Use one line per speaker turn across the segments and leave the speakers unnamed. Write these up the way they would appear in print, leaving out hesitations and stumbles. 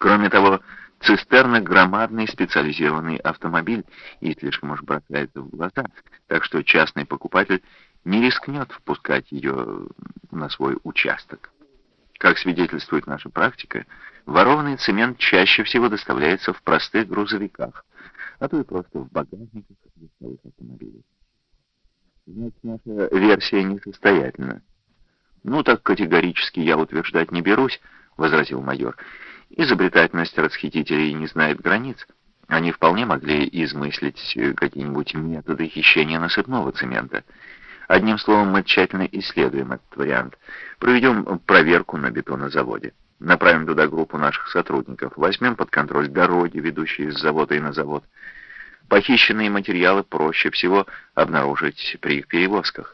Кроме того, цистерна — громадный специализированный автомобиль и слишком уж бросается в глаза, так что частный покупатель не рискнет впускать ее на свой участок. Как свидетельствует наша практика, ворованный цемент чаще всего доставляется в простых грузовиках, а то и просто в багажниках легковых автомобилей. Значит, наша версия несостоятельна. «Ну, так категорически я утверждать не берусь», — возразил майор. «Изобретательность расхитителей не знает границ. Они вполне могли измыслить какие-нибудь методы хищения насыпного цемента. Одним словом, мы тщательно исследуем этот вариант. Проведем проверку на бетонозаводе. Направим туда группу наших сотрудников. Возьмем под контроль дороги, ведущие из завода и на завод. Похищенные материалы проще всего обнаружить при их перевозках».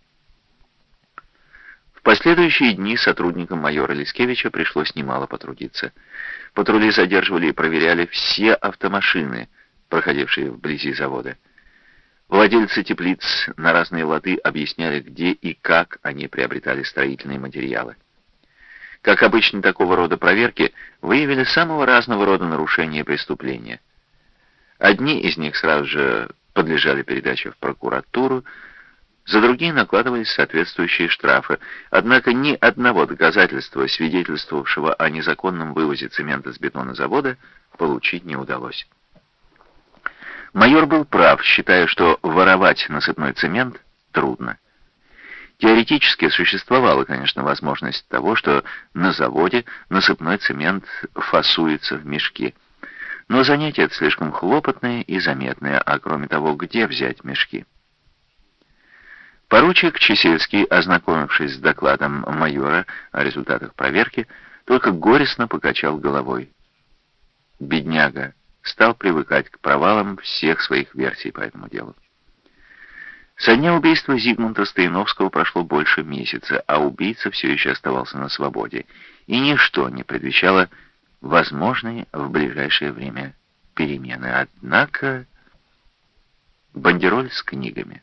В последующие дни сотрудникам майора Лискевича пришлось немало потрудиться. Патрули задерживали и проверяли все автомашины, проходившие вблизи завода. Владельцы теплиц на разные лады объясняли, где и как они приобретали строительные материалы. Как обычно, такого рода проверки выявили самого разного рода нарушения и преступления. Одни из них сразу же подлежали передаче в прокуратуру, за другие накладывались соответствующие штрафы, однако ни одного доказательства, свидетельствовавшего о незаконном вывозе цемента с бетонозавода, получить не удалось. Майор был прав, считая, что воровать насыпной цемент трудно. Теоретически существовала, конечно, возможность того, что на заводе насыпной цемент фасуется в мешки. Но занятие это слишком хлопотное и заметное, а кроме того, где взять мешки? Поручик Чесельский, ознакомившись с докладом майора о результатах проверки, только горестно покачал головой. Бедняга стал привыкать к провалам всех своих версий по этому делу. Со дня убийства Зигмунда Стояновского прошло больше месяца, а убийца все еще оставался на свободе, и ничто не предвещало возможные в ближайшее время перемены. Однако бандероль с книгами.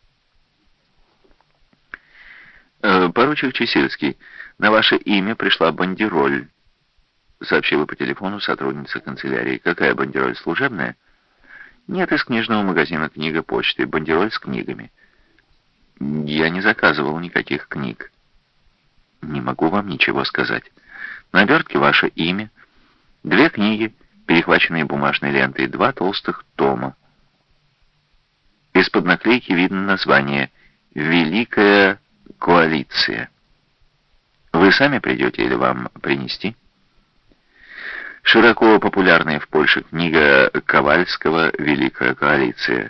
«Поручик Чесельский, на ваше имя пришла бандероль», — сообщила по телефону сотрудница канцелярии. «Какая бандероль, служебная?» «Нет, из книжного магазина «Книга почты». Бандероль с книгами». «Я не заказывал никаких книг». «Не могу вам ничего сказать. На обертке ваше имя, 2 книги, перехваченные бумажной лентой, 2 толстых тома. Из-под наклейки видно название «Великая коалиция». Вы сами придете или вам принести?» Широко популярная в Польше книга Ковальского «Великая коалиция»,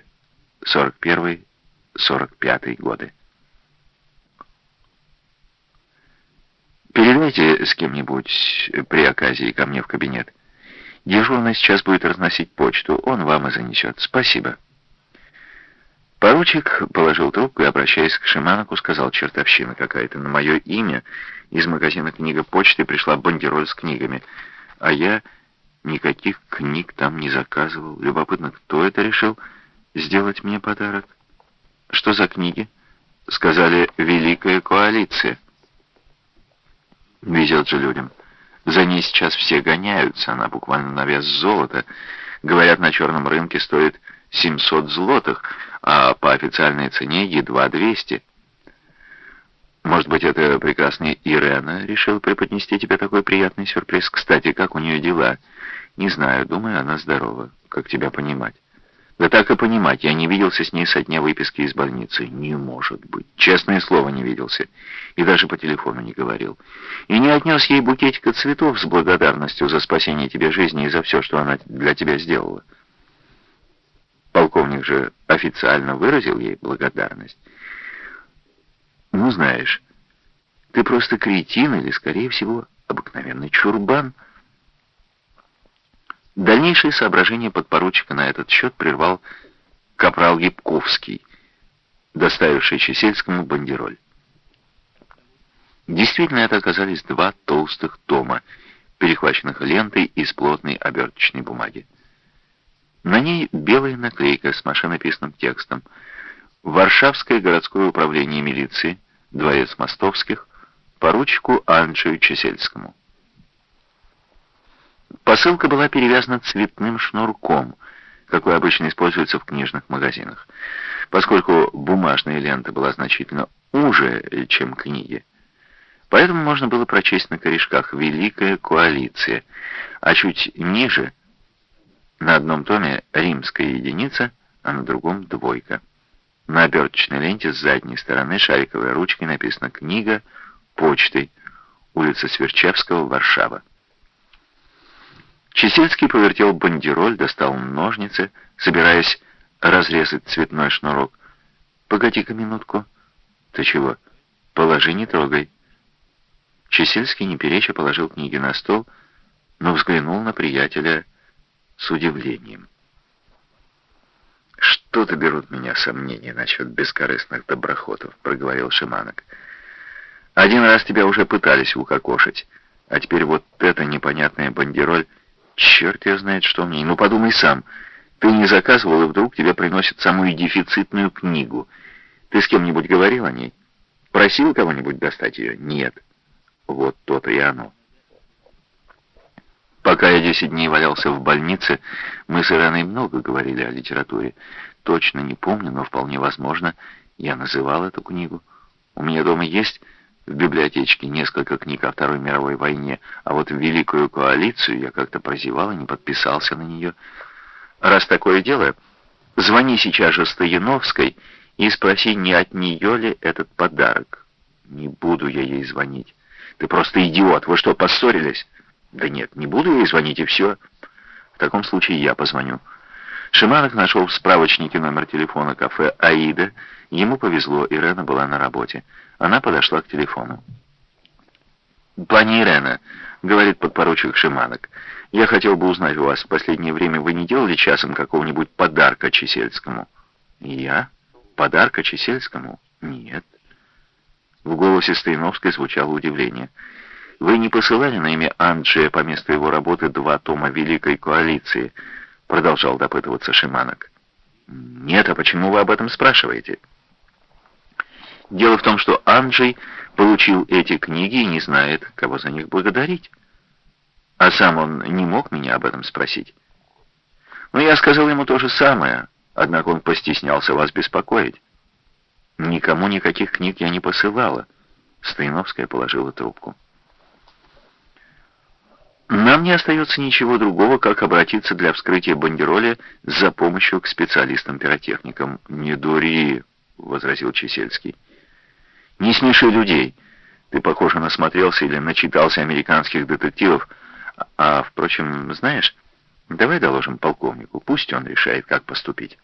41-45 годы. «Передайте с кем-нибудь при оказии ко мне в кабинет. Дежурный сейчас будет разносить почту, он вам и занесет. Спасибо». Поручик положил трубку и, обращаясь к Шиманоку, сказал: «Чертовщина какая-то. На мое имя из магазина «Книга почты» пришла бандероль с книгами, а я никаких книг там не заказывал. Любопытно, кто это решил сделать мне подарок?» «Что за книги?» «Сказали, Великая коалиция». Везет же людям. За ней сейчас все гоняются, она буквально на вес золота. Говорят, на черном рынке стоит 700 злотых, а по официальной цене едва 200. Может быть, это прекрасная Ирена решила преподнести тебе такой приятный сюрприз. Кстати, как у нее дела? Не знаю, думаю, она здорова. Как тебя понимать? Да так и понимать, я не виделся с ней со дня выписки из больницы. Не может быть. Честное слово, не виделся. И даже по телефону не говорил. И не отнес ей букетика цветов с благодарностью за спасение тебе жизни и за все, что она для тебя сделала. Полковник же официально выразил ей благодарность. Ну, знаешь, ты просто кретин или, скорее всего, обыкновенный чурбан. Дальнейшие соображения подпоручика на этот счет прервал капрал Гибковский, доставивший Чесельскому бандероль. Действительно, это оказались 2 толстых тома, перехваченных лентой из плотной оберточной бумаги. На ней белая наклейка с машинописным текстом: «Варшавское городское управление милиции, дворец Мостовских, поручику Анджею Чесельскому». Посылка была перевязана цветным шнурком, какой обычно используется в книжных магазинах. Поскольку бумажная лента была значительно уже, чем книги, поэтому можно было прочесть на корешках «Великая коалиция», а чуть ниже на одном томе римская единица, а на другом двойка. На оберточной ленте с задней стороны шариковой ручкой написано «Книга почтой, улица Сверчевского, Варшава». Чесельский повертел бандероль, достал ножницы, собираясь разрезать цветной шнурок. «Погоди-ка минутку». «Ты чего? Положи, не трогай». Чесельский, не переча, положил книги на стол, но взглянул на приятеля с удивлением. «Что-то берут меня сомнения насчет бескорыстных доброхотов», — проговорил Шиманок. «Один раз тебя уже пытались укокошить, а теперь вот эта непонятная бандероль, черт ее знает, что в ней. Ну подумай сам, ты не заказывал, и вдруг тебе приносят самую дефицитную книгу. Ты с кем-нибудь говорил о ней? Просил кого-нибудь достать ее? Нет. Вот то-то и оно». Пока я 10 дней валялся в больнице, мы с Иреной много говорили о литературе. Точно не помню, но вполне возможно, я называл эту книгу. У меня дома есть в библиотечке несколько книг о Второй мировой войне, а вот «Великую коалицию» я как-то прозевал и не подписался на нее. Раз такое дело, звони сейчас же Стояновской и спроси, не от нее ли этот подарок. Не буду я ей звонить. Ты просто идиот, вы что, поссорились? Да нет, не буду ей звонить, и все. В таком случае я позвоню. Шиманок нашел в справочнике номер телефона кафе «Аида». Ему повезло, Ирена была на работе. Она подошла к телефону. «Пани Ирена», — говорит подпоручик Шиманок, — «я хотел бы узнать у вас, в последнее время вы не делали часом какого-нибудь подарка Чесельскому?» «Я? Подарка Чесельскому? Нет». В голосе Стояновской звучало удивление. «Вы не посылали на имя Анджея по месту его работы 2 тома Великой коалиции?» — продолжал допытываться Шиманок. «Нет, а почему вы об этом спрашиваете?» «Дело в том, что Анджей получил эти книги и не знает, кого за них благодарить. А сам он не мог меня об этом спросить. Но я сказал ему то же самое, однако он постеснялся вас беспокоить. Никому никаких книг я не посылала». Стояновская положила трубку. «Нам не остается ничего другого, как обратиться для вскрытия бандероли за помощью к специалистам-пиротехникам». «Не дури», — возразил Чесельский. «Не смеши людей. Ты, похоже, насмотрелся или начитался американских детективов. Впрочем, знаешь, давай доложим полковнику, пусть он решает, как поступить».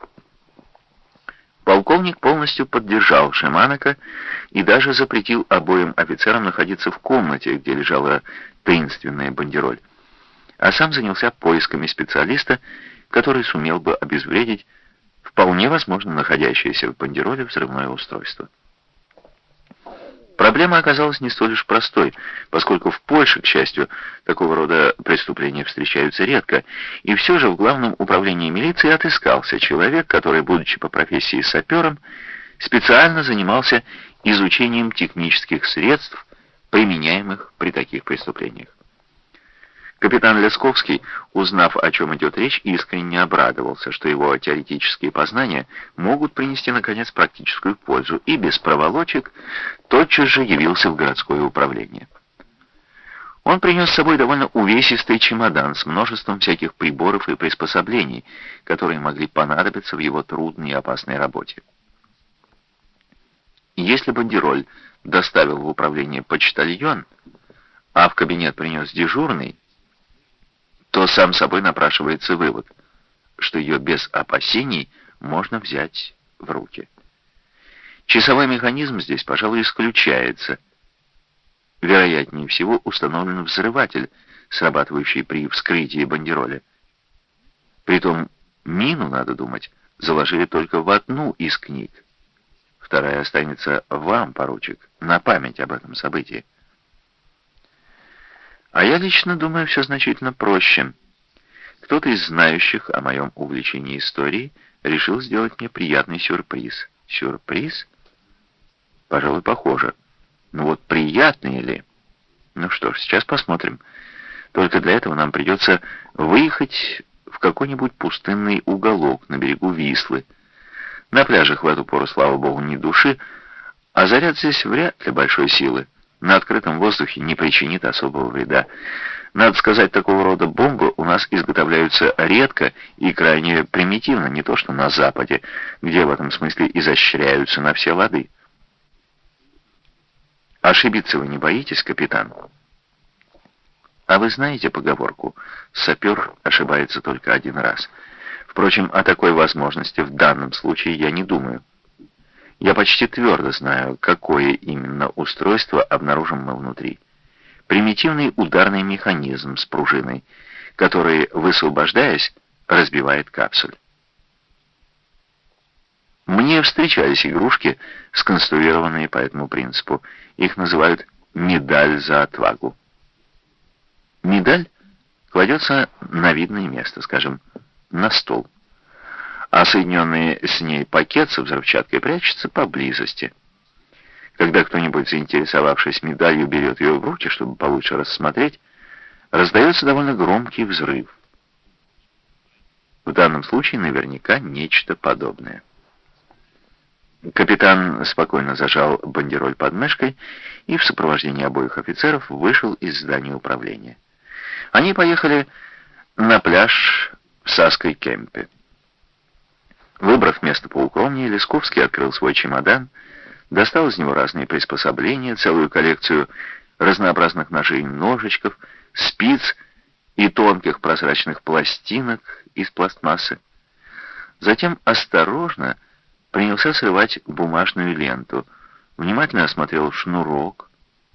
Полковник полностью поддержал Шиманока и даже запретил обоим офицерам находиться в комнате, где лежала таинственная бандероль, а сам занялся поисками специалиста, который сумел бы обезвредить вполне возможно находящееся в бандероле взрывное устройство. Проблема оказалась не столь уж простой, поскольку в Польше, к счастью, такого рода преступления встречаются редко, и все же в Главном управлении милиции отыскался человек, который, будучи по профессии сапером, специально занимался изучением технических средств, применяемых при таких преступлениях. Капитан Лесковский, узнав, о чем идет речь, искренне обрадовался, что его теоретические познания могут принести, наконец, практическую пользу, и без проволочек тотчас же явился в городское управление. Он принес с собой довольно увесистый чемодан с множеством всяких приборов и приспособлений, которые могли понадобиться в его трудной и опасной работе. Если бандероль доставил в управление почтальон, а в кабинет принес дежурный, то сам собой напрашивается вывод, что ее без опасений можно взять в руки. Часовой механизм здесь, пожалуй, исключается. Вероятнее всего установлен взрыватель, срабатывающий при вскрытии бандероли. Притом мину, надо думать, заложили только в одну из книг. Вторая останется вам, поручик, на память об этом событии. А я лично думаю, все значительно проще. Кто-то из знающих о моем увлечении историей решил сделать мне приятный сюрприз. Сюрприз? Пожалуй, похоже. Ну вот приятный ли? Ну что ж, сейчас посмотрим. Только для этого нам придется выехать в какой-нибудь пустынный уголок на берегу Вислы. На пляжах в эту пору, слава богу, ни души, а заряд здесь вряд ли большой силы. На открытом воздухе не причинит особого вреда. Надо сказать, такого рода бомбы у нас изготовляются редко и крайне примитивно, не то что на Западе, где в этом смысле изощряются на все лады. Ошибиться вы не боитесь, капитан? А вы знаете поговорку «сапер ошибается только один раз». Впрочем, о такой возможности в данном случае я не думаю. Я почти твердо знаю, какое именно устройство обнаружим мы внутри. Примитивный ударный механизм с пружиной, который, высвобождаясь, разбивает капсуль. Мне встречались игрушки, сконструированные по этому принципу. Их называют «медаль за отвагу». Медаль кладется на видное место, скажем, на стол, а соединенный с ней пакет со взрывчаткой прячется поблизости. Когда кто-нибудь, заинтересовавшись медалью, берет ее в руки, чтобы получше рассмотреть, раздается довольно громкий взрыв. В данном случае наверняка нечто подобное. Капитан спокойно зажал бандероль под мышкой и в сопровождении обоих офицеров вышел из здания управления. Они поехали на пляж в Саской-Кемпе. Выбрав место поукромнее, Лесковский открыл свой чемодан, достал из него разные приспособления, целую коллекцию разнообразных ножей и ножичков, спиц и тонких прозрачных пластинок из пластмассы. Затем осторожно принялся срывать бумажную ленту, внимательно осмотрел шнурок.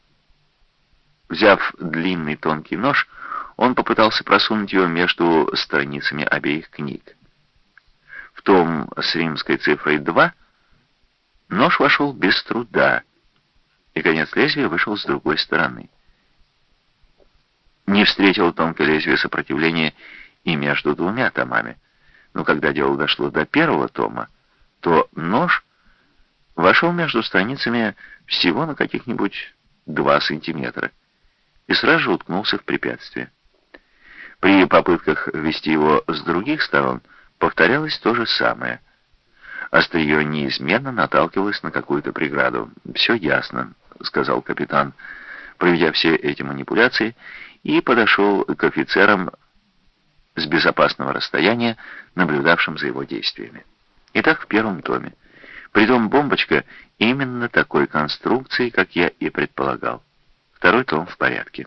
Взяв длинный тонкий нож, он попытался просунуть его между страницами обеих книг. В том с римской цифрой 2 нож вошел без труда, и конец лезвия вышел с другой стороны. Не встретил тонкое лезвие сопротивления и между двумя томами, но когда дело дошло до первого тома, то нож вошел между страницами всего на каких-нибудь 2 сантиметра и сразу же уткнулся в препятствие. При попытках ввести его с других сторон повторялось то же самое. Острие неизменно наталкивалось на какую-то преграду. «Все ясно», — сказал капитан, проведя все эти манипуляции, и подошел к офицерам с безопасного расстояния, наблюдавшим за его действиями. Итак, в первом томе. Притом бомбочка именно такой конструкции, как я и предполагал. Второй том в порядке.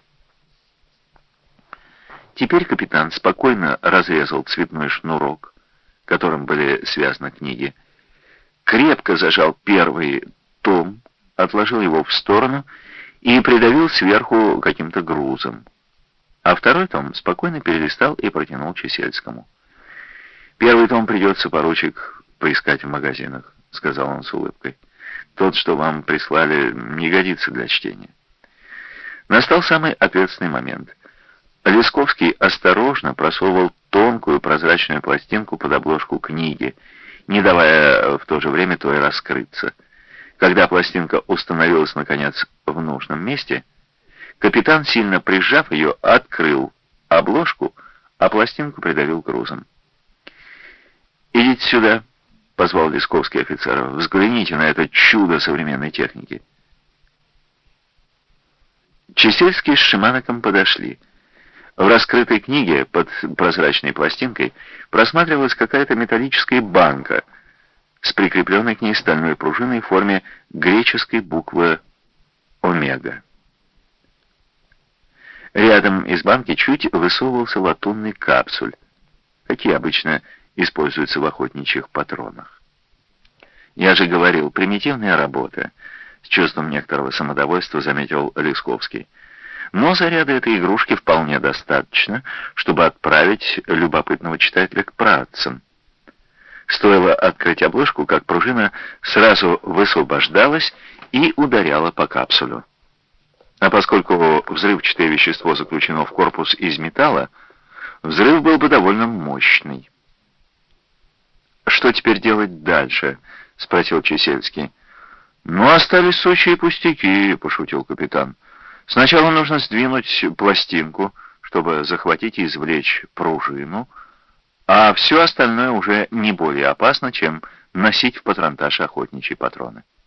Теперь капитан спокойно разрезал цветной шнурок, которым были связаны книги, крепко зажал первый том, отложил его в сторону и придавил сверху каким-то грузом. А второй том спокойно перелистал и протянул Чесельскому. «Первый том придется, поручик, поискать в магазинах», — сказал он с улыбкой. «Тот, что вам прислали, не годится для чтения». Настал самый ответственный момент. Лесковский осторожно просовывал тонкую прозрачную пластинку под обложку книги, не давая в то же время той раскрыться. Когда пластинка установилась, наконец, в нужном месте, капитан, сильно прижав ее, открыл обложку, а пластинку придавил грузом. «Идите сюда», — позвал Лесковский офицеров, — «взгляните на это чудо современной техники». Чесельский с Шиманоком подошли. В раскрытой книге под прозрачной пластинкой просматривалась какая-то металлическая банка с прикрепленной к ней стальной пружиной в форме греческой буквы «Омега». Рядом из банки чуть высовывался латунный капсуль, какие обычно используются в охотничьих патронах. «Я же говорил, примитивная работа», — с чувством некоторого самодовольства заметил Лесковский. «Но заряда этой игрушки вполне достаточно, чтобы отправить любопытного читателя к працам». Стоило открыть обложку, как пружина сразу высвобождалась и ударяла по капсулю. А поскольку взрывчатое вещество заключено в корпус из металла, взрыв был бы довольно мощный. «Что теперь делать дальше?» — спросил Чесельский. «Ну, остались сущие пустяки», — пошутил капитан. «Сначала нужно сдвинуть пластинку, чтобы захватить и извлечь пружину, а все остальное уже не более опасно, чем носить в патронташе охотничьи патроны.